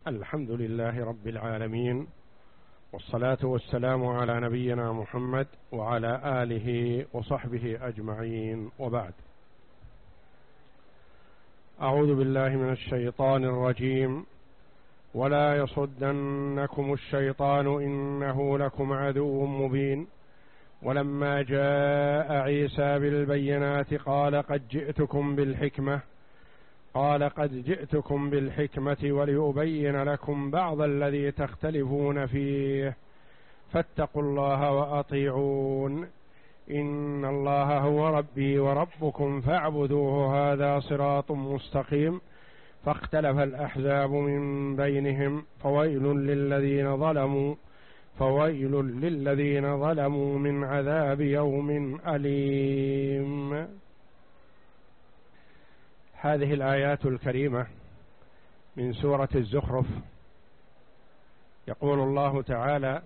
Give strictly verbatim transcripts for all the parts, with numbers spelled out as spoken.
الحمد لله رب العالمين، والصلاة والسلام على نبينا محمد وعلى آله وصحبه أجمعين، وبعد. أعوذ بالله من الشيطان الرجيم. ولا يصدنكم الشيطان إنه لكم عدو مبين. ولما جاء عيسى بالبينات قال قد جئتكم بالحكمة قال قد جئتكم بالحكمة ولأبين لكم بعض الذي تختلفون فيه فاتقوا الله وأطيعون إن الله هو ربي وربكم فاعبدوه هذا صراط مستقيم. فاختلف الأحزاب من بينهم فويل للذين ظلموا فويل للذين ظلموا من عذاب يوم أليم. هذه الآيات الكريمة من سورة الزخرف. يقول الله تعالى: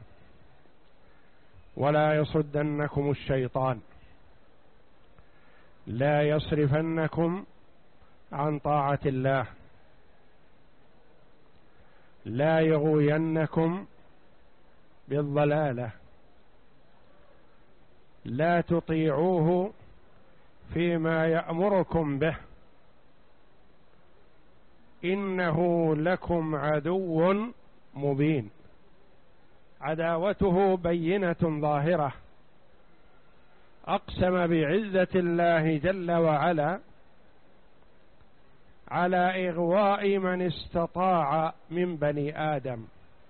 ولا يصدنكم الشيطان، لا يصرفنكم عن طاعة الله، لا يغوينكم بالضلالة، لا تطيعوه فيما يأمركم به، إنه لكم عدو مبين. عداوته بينة ظاهرة. أقسم بعزة الله جل وعلا على إغواء من استطاع من بني آدم،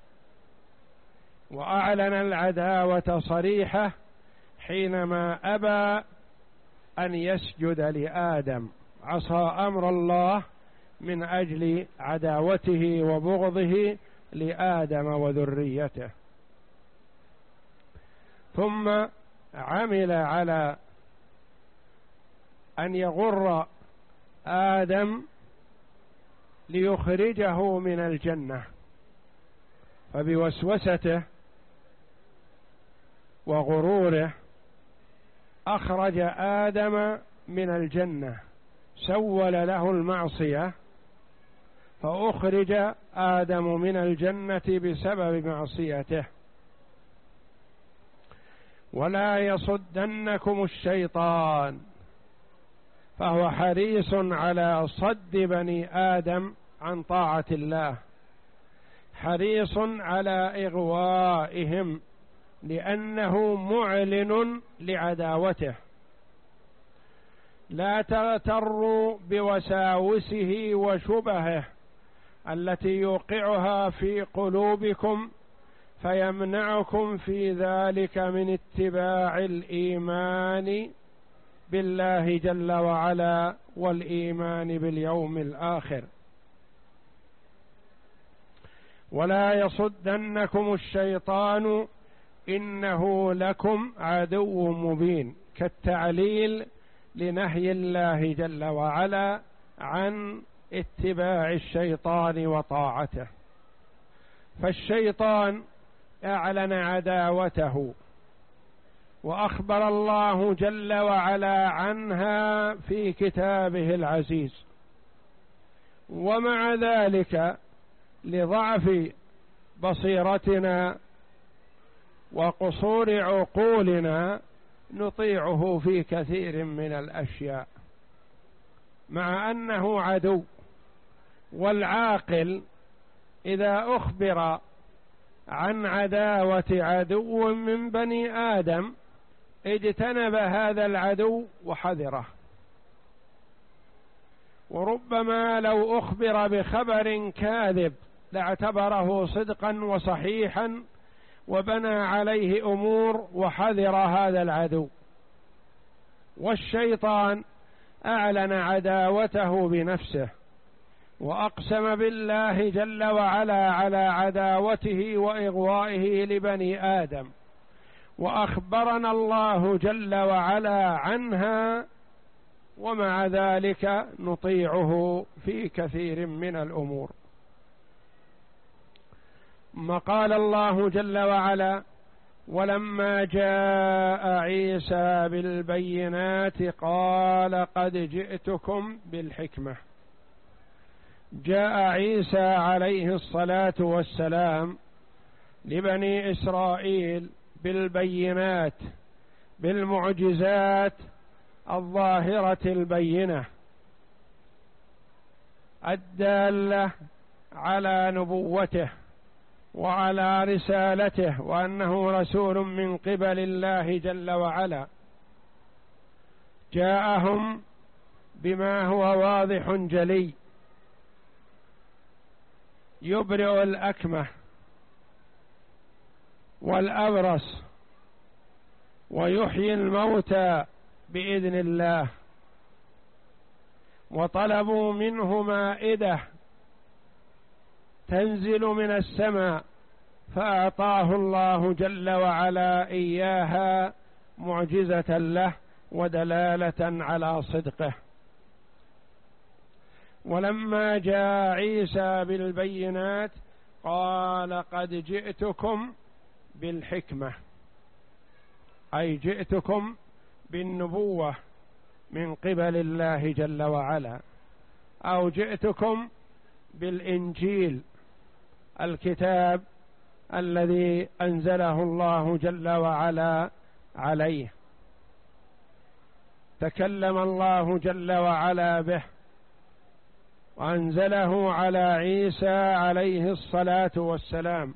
وأعلن العداوة صريحة حينما أبى أن يسجد لآدم، عصى أمر الله من أجل عداوته وبغضه لآدم وذريته، ثم عمل على أن يغر آدم ليخرجه من الجنة، فبوسوسته وغروره أخرج آدم من الجنة، سول له المعصية فأخرج آدم من الجنة بسبب معصيته. ولا يصدنكم الشيطان، فهو حريص على صد بني آدم عن طاعة الله، حريص على إغوائهم لأنه معلن لعداوته. لا تغتروا بوساوسه وشبهه التي يوقعها في قلوبكم فيمنعكم في ذلك من اتباع الإيمان بالله جل وعلا والإيمان باليوم الآخر. ولا يصدنكم الشيطان إنه لكم عدو مبين، كالتعليل لنهي الله جل وعلا عن اتباع الشيطان وطاعته. فالشيطان أعلن عداوته، وأخبر الله جل وعلا عنها في كتابه العزيز، ومع ذلك لضعف بصيرتنا وقصور عقولنا نطيعه في كثير من الأشياء مع أنه عدو. والعاقل إذا أخبر عن عداوة عدو من بني آدم اجتنب هذا العدو وحذره. وربما لو أخبر بخبر كاذب لاعتبره صدقا وصحيحا وبنى عليه أمور وحذر هذا العدو. والشيطان أعلن عداوته بنفسه، وأقسم بالله جل وعلا على عداوته وإغوائه لبني آدم، وأخبرنا الله جل وعلا عنها، ومع ذلك نطيعه في كثير من الأمور. ما قال الله جل وعلا: ولما جاء عيسى بالبينات قال قد جئتكم بالحكمة. جاء عيسى عليه الصلاة والسلام لبني إسرائيل بالبينات، بالمعجزات الظاهرة البينة الدالة على نبوته وعلى رسالته، وأنه رسول من قبل الله جل وعلا. جاءهم بما هو واضح جلي، يبرئ الأكمه والأبرص ويحيي الموتى بإذن الله، وطلبوا منه مائدة تنزل من السماء فأعطاه الله جل وعلا إياها معجزة له ودلالة على صدقه. ولما جاء عيسى بالبينات قال قد جئتكم بالحكمة، أي جئتكم بالنبوة من قبل الله جل وعلا، أو جئتكم بالإنجيل الكتاب الذي أنزله الله جل وعلا عليه، تكلم الله جل وعلا به وأنزله على عيسى عليه الصلاة والسلام.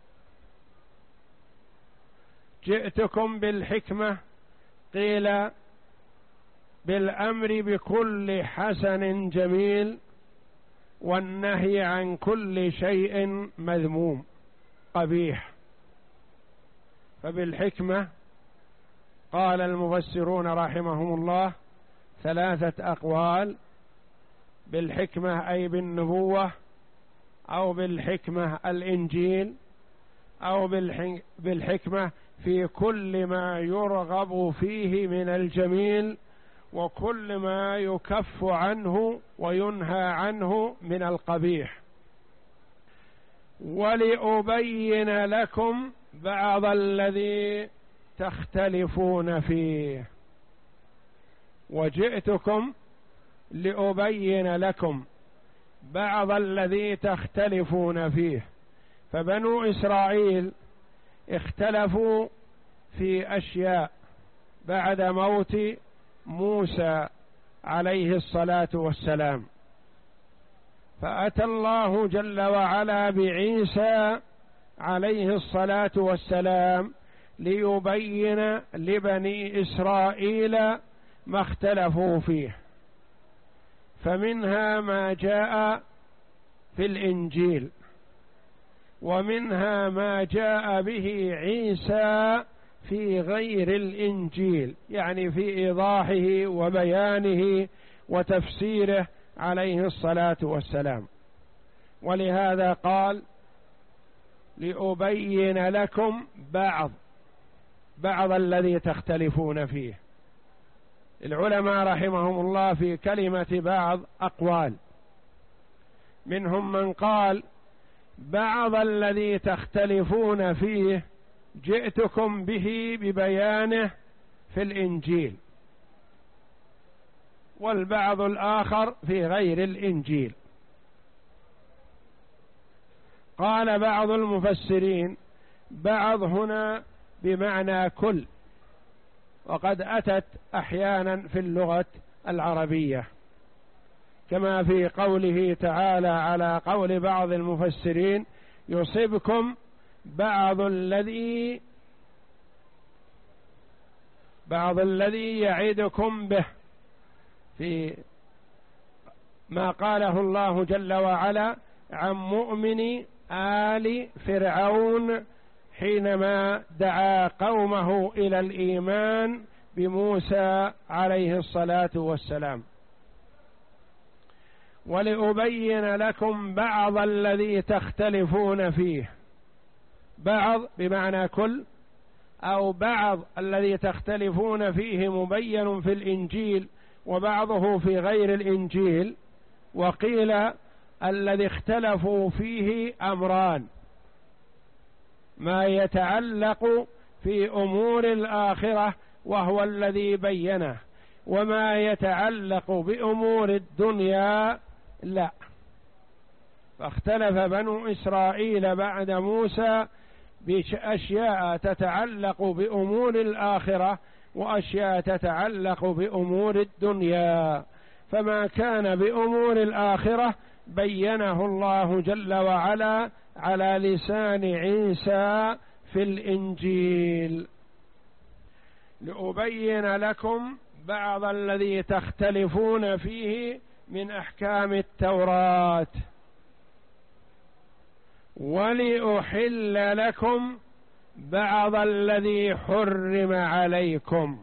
جئتكم بالحكمة، قيل بالأمر بكل حسن جميل والنهي عن كل شيء مذموم قبيح. فبالحكمة قال المفسرون رحمهم الله ثلاثة أقوال: بالحكمة أي بالنبوة، أو بالحكمة الإنجيل، أو بالحكمة في كل ما يرغب فيه من الجميل وكل ما يكف عنه وينهى عنه من القبيح. ولأبين لكم بعض الذي تختلفون فيه. وجئتكم لأبين لكم بعض الذي تختلفون فيه. فبنو إسرائيل اختلفوا في أشياء بعد موت موسى عليه الصلاة والسلام، فأتى الله جل وعلا بعيسى عليه الصلاة والسلام ليبين لبني إسرائيل ما اختلفوا فيه. فمنها ما جاء في الإنجيل، ومنها ما جاء به عيسى في غير الإنجيل، يعني في إيضاحه وبيانه وتفسيره عليه الصلاة والسلام. ولهذا قال لأبين لكم بعض بعض الذي تختلفون فيه. العلماء رحمهم الله في كلمة بعض أقوال، منهم من قال بعض الذي تختلفون فيه جئتكم به ببيانه في الإنجيل، والبعض الآخر في غير الإنجيل. قال بعض المفسرين بعض هنا بمعنى كل، وقد أتت أحيانا في اللغة العربية، كما في قوله تعالى على قول بعض المفسرين يصيبكم بعض الذي بعض الذي يعدكم به، في ما قاله الله جل وعلا عن مؤمن آل فرعون حينما دعا قومه إلى الإيمان بموسى عليه الصلاة والسلام. ولأبين لكم بعض الذي تختلفون فيه، بعض بمعنى كل، أو بعض الذي تختلفون فيه مبين في الإنجيل وبعضه في غير الإنجيل. وقيل الذي اختلفوا فيه أمران: ما يتعلق في أمور الآخرة وهو الذي بينه، وما يتعلق بأمور الدنيا لا. فاختلف بنو إسرائيل بعد موسى بأشياء تتعلق بأمور الآخرة وأشياء تتعلق بأمور الدنيا، فما كان بأمور الآخرة بينه الله جل وعلا على لسان عيسى في الإنجيل. لأبين لكم بعض الذي تختلفون فيه من أحكام التوراة ولأحل لكم بعض الذي حرم عليكم.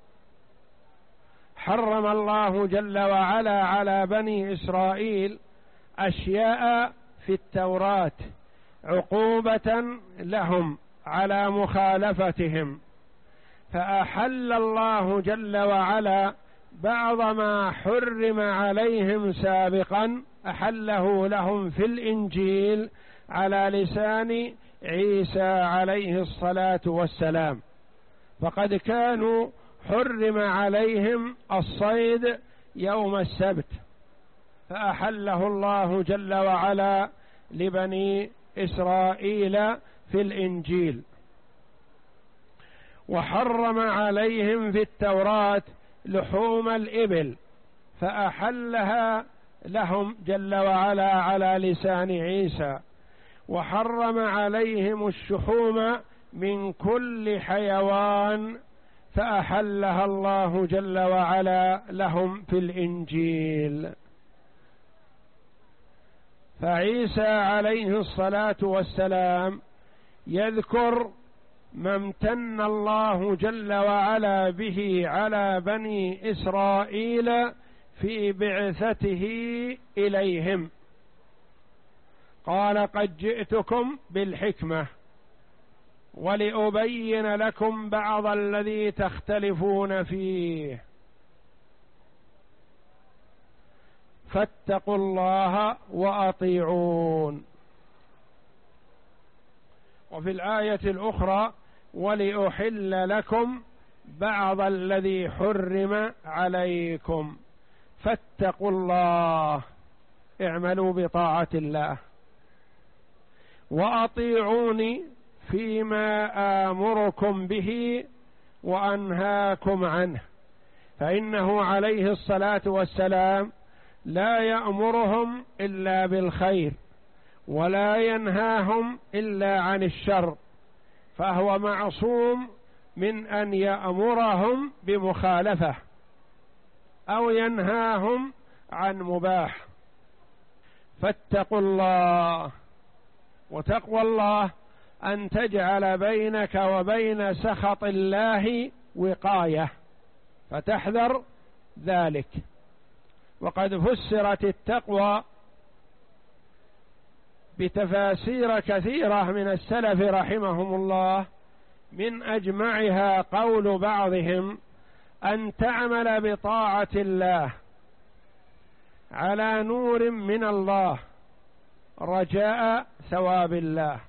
حرم الله جل وعلا على بني إسرائيل أشياء في التوراة عقوبة لهم على مخالفتهم، فأحل الله جل وعلا بعض ما حرم عليهم سابقا أحله لهم في الإنجيل على لسان عيسى عليه الصلاة والسلام. فقد كانوا حرم عليهم الصيد يوم السبت، فأحله الله جل وعلا لبني إسرائيل في الإنجيل. وحرم عليهم في التوراة لحوم الإبل، فأحلها لهم جل وعلا على لسان عيسى. وحرم عليهم الشحوم من كل حيوان، فأحلها الله جل وعلا لهم في الإنجيل. فعيسى عليه الصلاة والسلام يذكر ما امتن الله جل وعلا به على بني إسرائيل في بعثته إليهم. قال: قد جئتكم بالحكمة ولأبين لكم بعض الذي تختلفون فيه فاتقوا الله وأطيعون. وفي الآية الأخرى: ولأحل لكم بعض الذي حرم عليكم فاتقوا الله، اعملوا بطاعة الله وأطيعوني فيما آمركم به وأنهاكم عنه. فإنه عليه الصلاة والسلام لا يأمرهم إلا بالخير ولا ينهاهم إلا عن الشر، فهو معصوم من أن يأمرهم بمخالفة أو ينهاهم عن مباح. فاتقوا الله. وتقوى الله أن تجعل بينك وبين سخط الله وقاية، فتحذر ذلك. وقد فسرت التقوى بتفاسير كثيرة من السلف رحمهم الله، من أجمعها قول بعضهم: أن تعمل بطاعة الله على نور من الله رجاء ثواب الله،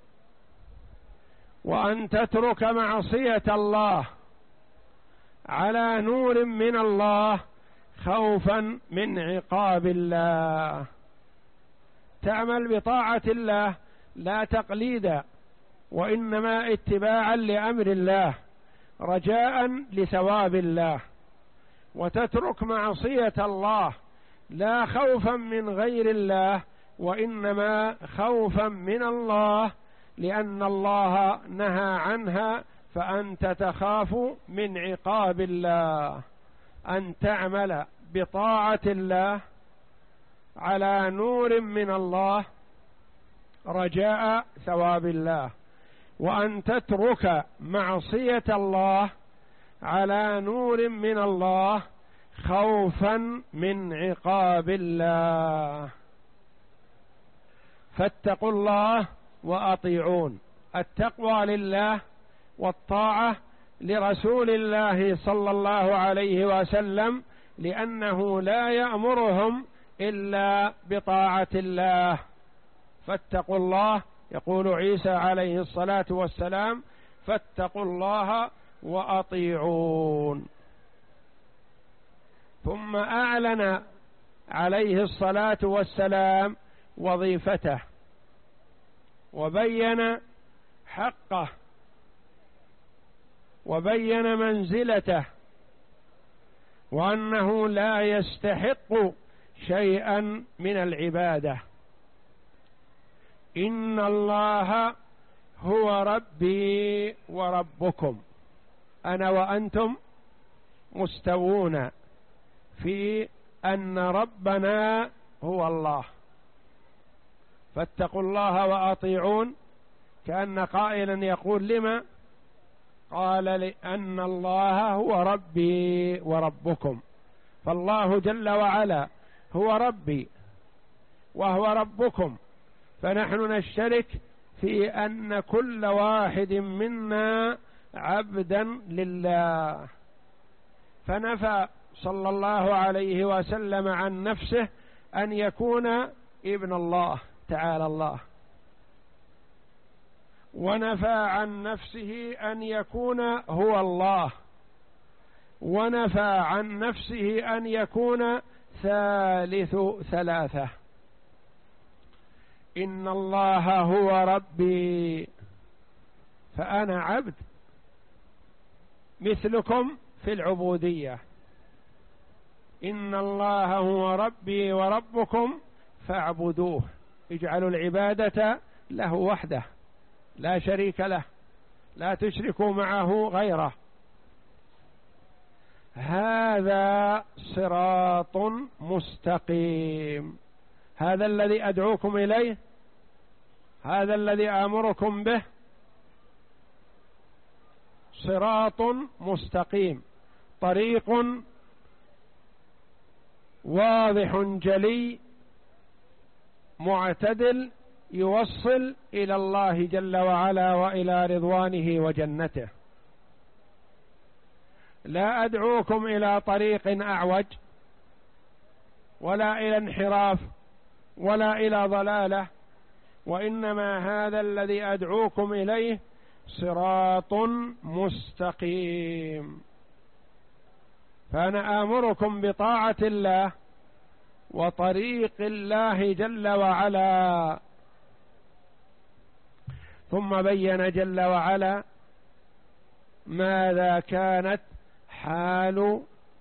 وأن تترك معصية الله على نور من الله خوفا من عقاب الله. تعمل بطاعة الله لا تقليدا، وإنما اتباعا لأمر الله رجاء لثواب الله، وتترك معصية الله لا خوفا من غير الله، وإنما خوفا من الله، لأن الله نهى عنها، فأنت تخاف من عقاب الله. أن تعمل بطاعة الله على نور من الله رجاء ثواب الله، وأن تترك معصية الله على نور من الله خوفا من عقاب الله. فاتقوا الله وأطيعون. التقوى لله والطاعة لرسول الله صلى الله عليه وسلم، لأنه لا يأمرهم إلا بطاعة الله. فاتقوا الله، يقول عيسى عليه الصلاة والسلام: فاتقوا الله وأطيعون. ثم أعلن عليه الصلاة والسلام وظيفته وبين حقه وبين منزلته، وأنه لا يستحق شيئا من العبادة. إن الله هو ربي وربكم، أنا وأنتم مستوون في أن ربنا هو الله، فاتقوا الله وأطيعون، كأن قائلا يقول لما؟ قال لأن الله هو ربي وربكم، فالله جل وعلا هو ربي وهو ربكم، فنحن نشترك في أن كل واحد منا عبدا لله. فنفى صلى الله عليه وسلم عن نفسه أن يكون ابن الله تعالى الله، ونفى عن نفسه أن يكون هو الله، ونفى عن نفسه أن يكون ثالث ثلاثة. إن الله هو ربي، فأنا عبد مثلكم في العبودية. إن الله هو ربي وربكم فاعبدوه، اجعلوا العبادة له وحده لا شريك له، لا تشركوا معه غيره. هذا صراط مستقيم، هذا الذي أدعوكم إليه، هذا الذي آمركم به، صراط مستقيم، طريق واضح جلي معتدل يوصل إلى الله جل وعلا وإلى رضوانه وجنته. لا أدعوكم إلى طريق أعوج، ولا إلى انحراف، ولا إلى ضلالة، وإنما هذا الذي أدعوكم إليه صراط مستقيم. فأنا آمركم بطاعة الله وطريق الله جل وعلا. ثم بين جل وعلا ماذا كانت حال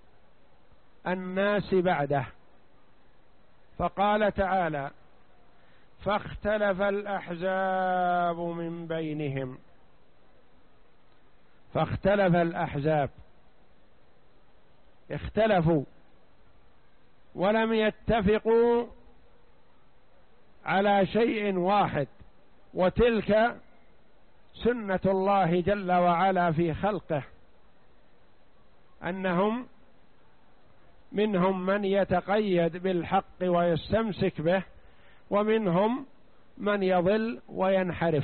الناس بعده، فقال تعالى: فاختلف الأحزاب من بينهم. فاختلف الأحزاب، اختلفوا ولم يتفقوا على شيء واحد، وتلك سنة الله جل وعلا في خلقه، أنهم منهم من يتقيد بالحق ويستمسك به، ومنهم من يضل وينحرف.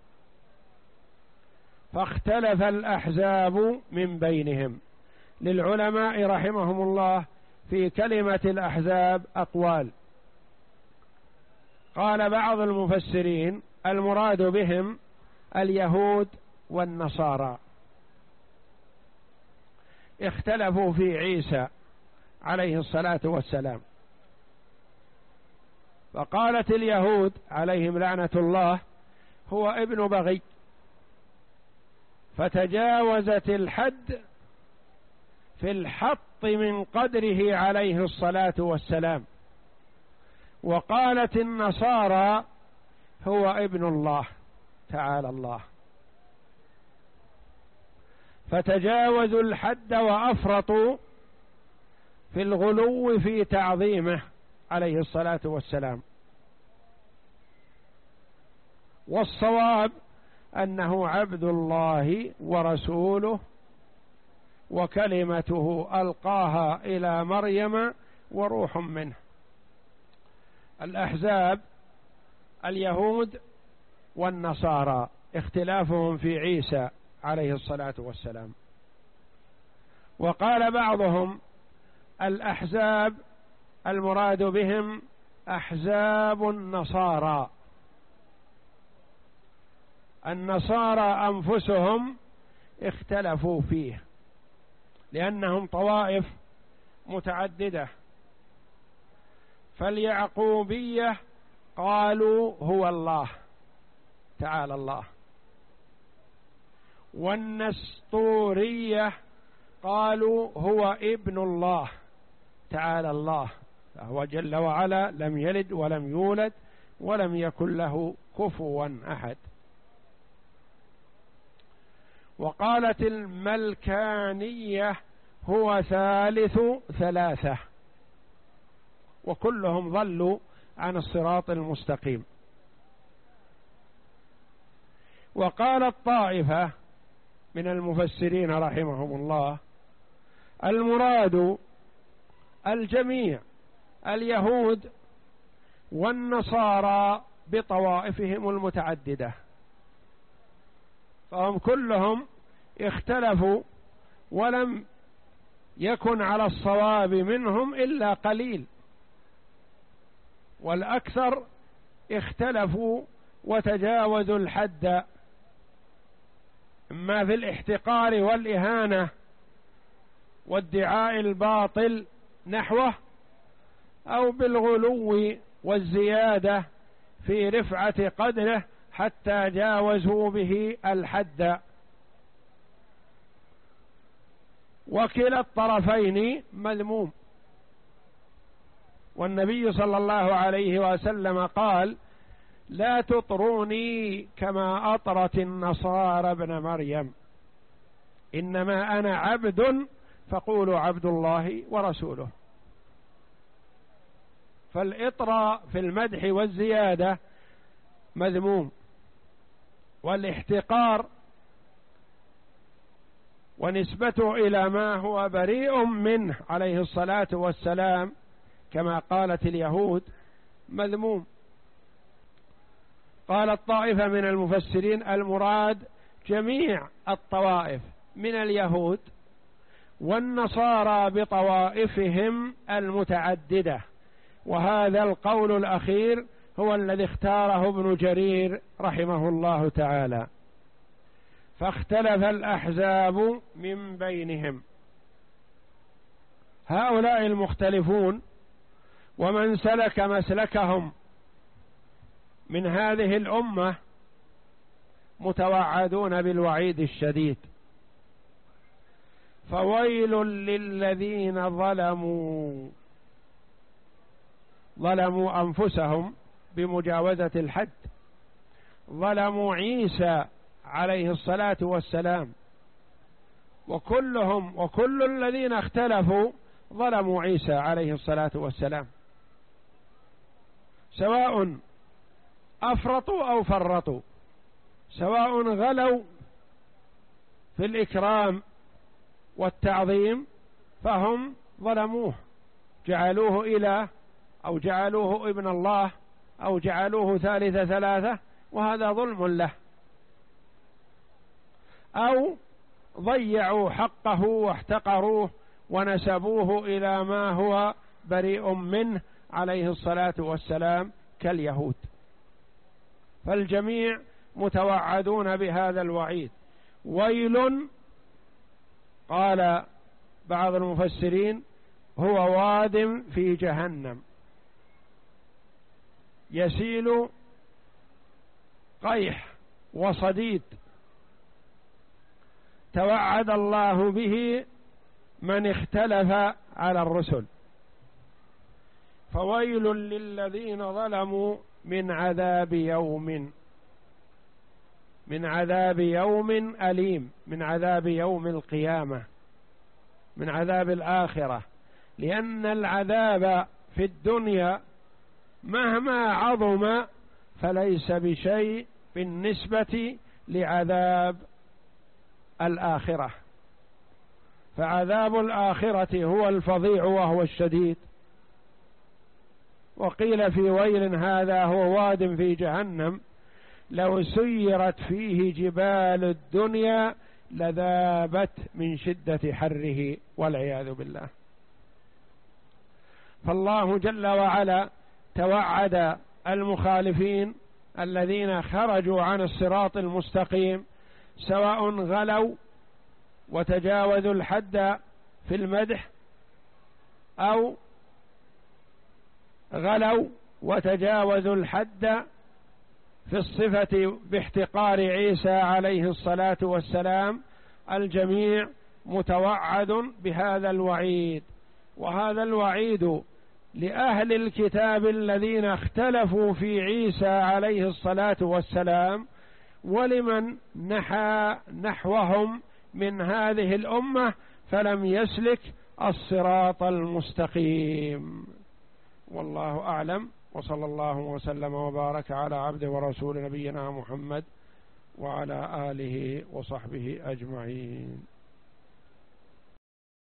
فاختلف الأحزاب من بينهم. للعلماء رحمهم الله في كلمة الأحزاب أقوال. قال بعض المفسرين المراد بهم اليهود والنصارى، اختلفوا في عيسى عليه الصلاة والسلام، فقالت اليهود عليهم لعنة الله هو ابن بغي، فتجاوزت الحد في الحط من قدره عليه الصلاة والسلام. وقالت النصارى هو ابن الله تعالى الله، فتجاوزوا الحد وأفرطوا في الغلو في تعظيمه عليه الصلاة والسلام. والصواب أنه عبد الله ورسوله، وكلمته ألقاها إلى مريم وروح منه. الأحزاب اليهود والنصارى، اختلافهم في عيسى عليه الصلاة والسلام. وقال بعضهم الأحزاب المراد بهم أحزاب النصارى، النصارى أنفسهم اختلفوا فيه لأنهم طوائف متعددة. فاليعقوبية قالوا هو الله تعالى الله، والنسطورية قالوا هو ابن الله تعالى الله، فهو جل وعلا لم يلد ولم يولد ولم يكن له كفوا أحد. وقالت الملكانية هو ثالث ثلاثة، وكلهم ضلوا عن الصراط المستقيم. وقالت طائفة من المفسرين رحمهم الله المراد الجميع، اليهود والنصارى بطوائفهم المتعددة، فهم كلهم اختلفوا ولم يكن على الصواب منهم إلا قليل، والأكثر اختلفوا وتجاوزوا الحد، إما في الاحتقار والإهانة وادعاء الباطل نحوه، أو بالغلو والزيادة في رفعة قدره حتى جاوزوا به الحد. وكلا الطرفين مذموم، والنبي صلى الله عليه وسلم قال: لا تطروني كما أطرت النصارى ابن مريم، إنما أنا عبد فقولوا عبد الله ورسوله. فالإطراء في المدح والزيادة مذموم، والاحتقار ونسبته إلى ما هو بريء منه عليه الصلاة والسلام كما قالت اليهود مذموم. قال الطائفة من المفسرين المراد جميع الطوائف من اليهود والنصارى بطوائفهم المتعددة، وهذا القول الأخير هو الذي اختاره ابن جرير رحمه الله تعالى. فاختلف الأحزاب من بينهم. هؤلاء المختلفون ومن سلك مسلكهم من هذه الأمة متوعدون بالوعيد الشديد. فويل للذين ظلموا ظلموا أنفسهم بمجاوزة الحد، ظلموا عيسى عليه الصلاة والسلام، وكلهم وكل الذين اختلفوا ظلموا عيسى عليه الصلاة والسلام، سواء أفرطوا أو فرطوا، سواء غلوا في الإكرام والتعظيم فهم ظلموه، جعلوه إله أو جعلوه ابن الله أو جعلوه ثالث ثلاثة، وهذا ظلم له، أو ضيعوا حقه واحتقروه ونسبوه إلى ما هو بريء منه عليه الصلاة والسلام كاليهود. فالجميع متوعدون بهذا الوعيد. ويل، قال بعض المفسرين، هو واد في جهنم يسيل قيح وصديد، توعد الله به من اختلف على الرسل. فويل للذين ظلموا من عذاب يوم من عذاب يوم أليم، من عذاب يوم القيامة، من عذاب الآخرة، لأن العذاب في الدنيا مهما عظم فليس بشيء بالنسبة لعذاب الآخرة، فعذاب الآخرة هو الفظيع وهو الشديد. وقيل في ويل هذا هو واد في جهنم لو سيرت فيه جبال الدنيا لذابت من شدة حره والعياذ بالله. فالله جل وعلا توعد المخالفين الذين خرجوا عن الصراط المستقيم، سواء غلوا وتجاوزوا الحد في المدح، أو غلوا وتجاوزوا الحد في الصفة باحتقار عيسى عليه الصلاة والسلام، الجميع متوعد بهذا الوعيد. وهذا الوعيد لأهل الكتاب الذين اختلفوا في عيسى عليه الصلاة والسلام، ولمن نحى نحوهم من هذه الأمة فلم يسلك الصراط المستقيم. والله أعلم، وصلى الله وسلم وبارك على عبده ورسول نبينا محمد وعلى آله وصحبه أجمعين.